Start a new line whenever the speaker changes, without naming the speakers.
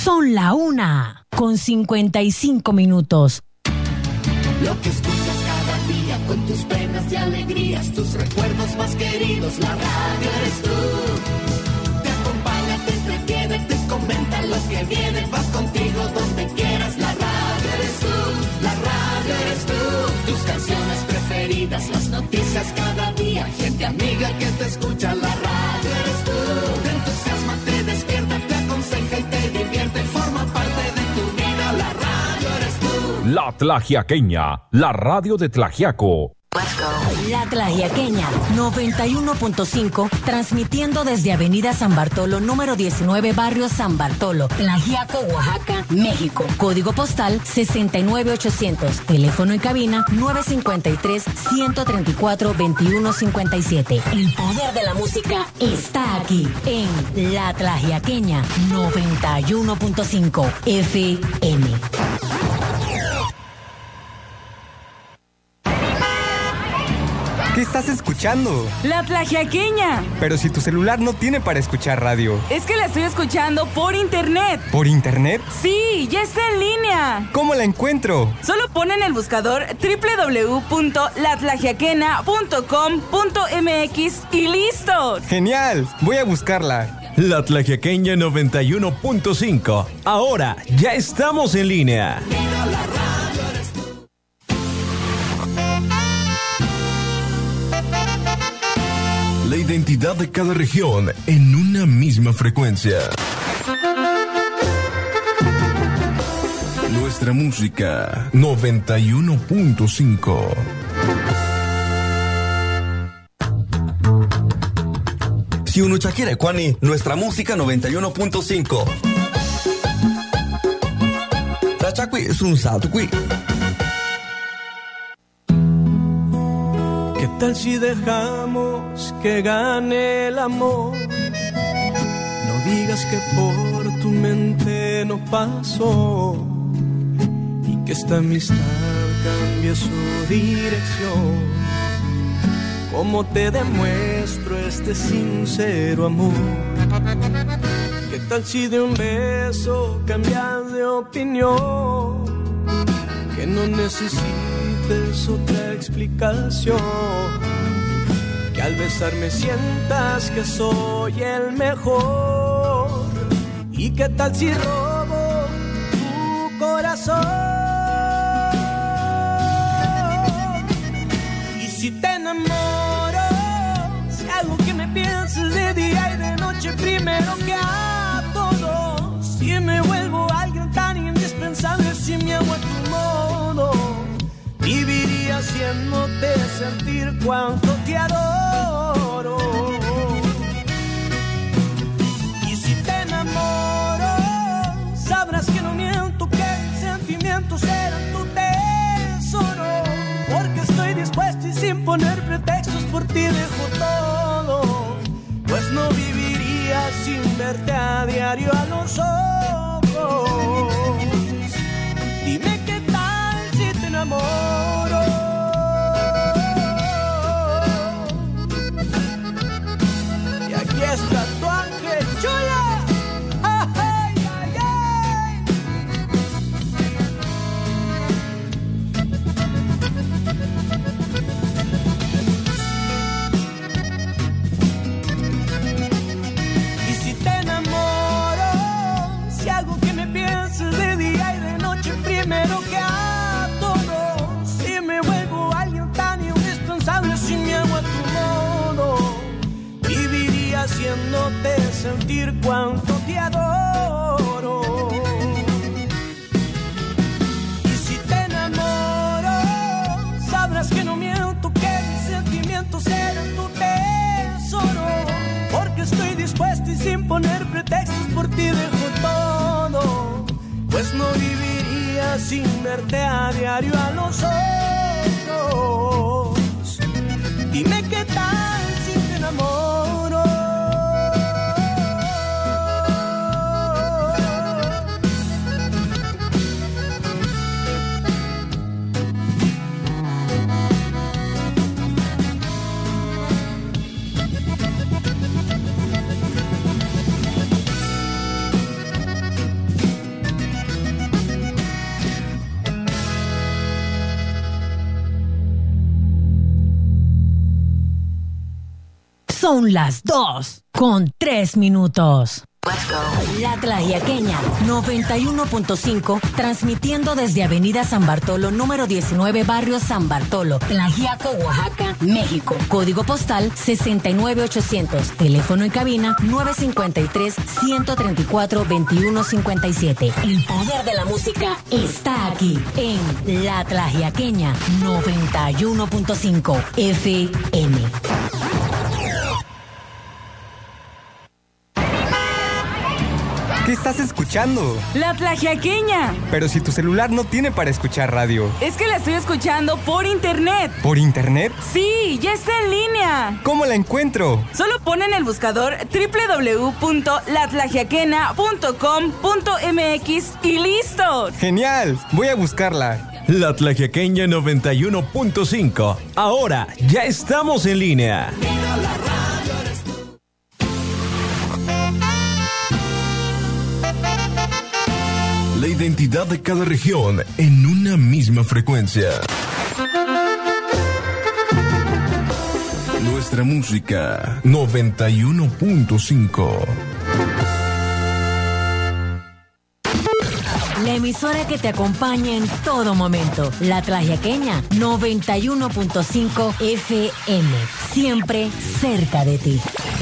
Son la 1:55.
Lo que escuchas cada día con tus penas y alegrías, tus recuerdos más queridos, la radio eres tú. Te acompaña, te entretiene, te comenta lo que viene, vas contigo donde quieras, la radio eres tú, la radio eres tú. Tus canciones preferidas, las noticias cada día, gente amiga que te escucha, la radio eres tú. Te entusiasma, te despierta, te aconseja y te divierte, forma parte de tu vida, la radio eres tú.
La Tlaxiaqueña, la radio de Tlaxiaco.
La Tlaxiaqueña 91.5, transmitiendo desde Avenida San Bartolo, número 19, barrio San Bartolo, Tlaxiaco, Oaxaca, México. Código postal 69800. Teléfono en cabina 953-134-2157. El poder de la música está aquí en La Tlaxiaqueña 91.5 FM.
¿Qué estás escuchando?
La Tlaxiaqueña.
Pero si tu celular no tiene para escuchar radio.
Es que la estoy escuchando por internet.
¿Por internet?
Sí, ya está en línea.
¿Cómo la encuentro?
Solo pon en el buscador www.latlaxiaquena.com.mx y listo.
¡Genial! Voy a buscarla.
La Tlaxiaqueña 91.5. Ahora ya estamos en línea. La identidad de cada región en una misma frecuencia. Nuestra música 91.5.
Si uno quiere, Kwani, nuestra música 91.5. Tachaqui es un saltuqui.
¿Qué tal si dejamos que gane el amor? No digas que por tu mente no pasó y que esta amistad cambie su dirección. ¿Cómo te demuestro este sincero amor? ¿Qué tal si de un beso cambias de opinión? Que no necesitas otra explicación, que al besarme sientas que soy el mejor. ¿Y qué tal si robo tu corazón? Y si te enamoro, si algo que me pienses de día y de noche primero que a todos, si me vuelvo alguien tan indispensable, si me amo a tu modo, viviría haciéndote sentir cuánto te adoro. Y si te enamoro, sabrás que no miento, que mis sentimientos serán tu tesoro. Porque estoy dispuesto y sin poner pretextos por ti dejo todo. Pues no viviría sin verte a diario a los ojos. Dime qué tal si te enamoro. Y aquí está tu ángel chula. Ay, ay, ay. Y si te enamoro, si algo que me pienses de día y de noche primero que a todos, si me vuelvo alguien tan indispensable, si me amo a tu modo, viviría haciéndote sentir cuánto te adoro. Y si te enamoro, sabrás que no miento, que mis sentimientos serán tu tesoro. Porque estoy dispuesto y sin poner pretextos por ti dejo todo. Pues no viviría sin verte a diario a los ojos. Dime qué tal si te enamoro.
Son las 2:03. La Tlaxiaqueña 91.5, transmitiendo desde Avenida San Bartolo, número 19, barrio San Bartolo, Tlaxiaco, Oaxaca, México. Código postal 69800. Teléfono en cabina 953-134-2157. El poder de la música está aquí en La Tlaxiaqueña 91.5 FM.
¿Qué estás escuchando?
La Tlaxiaqueña.
Pero si tu celular no tiene para escuchar radio.
Es que la estoy escuchando por internet.
¿Por internet?
Sí, ya está en línea.
¿Cómo la encuentro?
Solo pon en el buscador www.latlaxiaquena.com.mx y listo.
¡Genial! Voy a buscarla.
La Tlaxiaqueña 91.5. Ahora ya estamos en línea. La identidad de cada región en una misma frecuencia. Nuestra música 91.5.
La emisora que te acompaña en todo momento. La Tlaxiaqueña 91.5 FM. Siempre cerca de ti.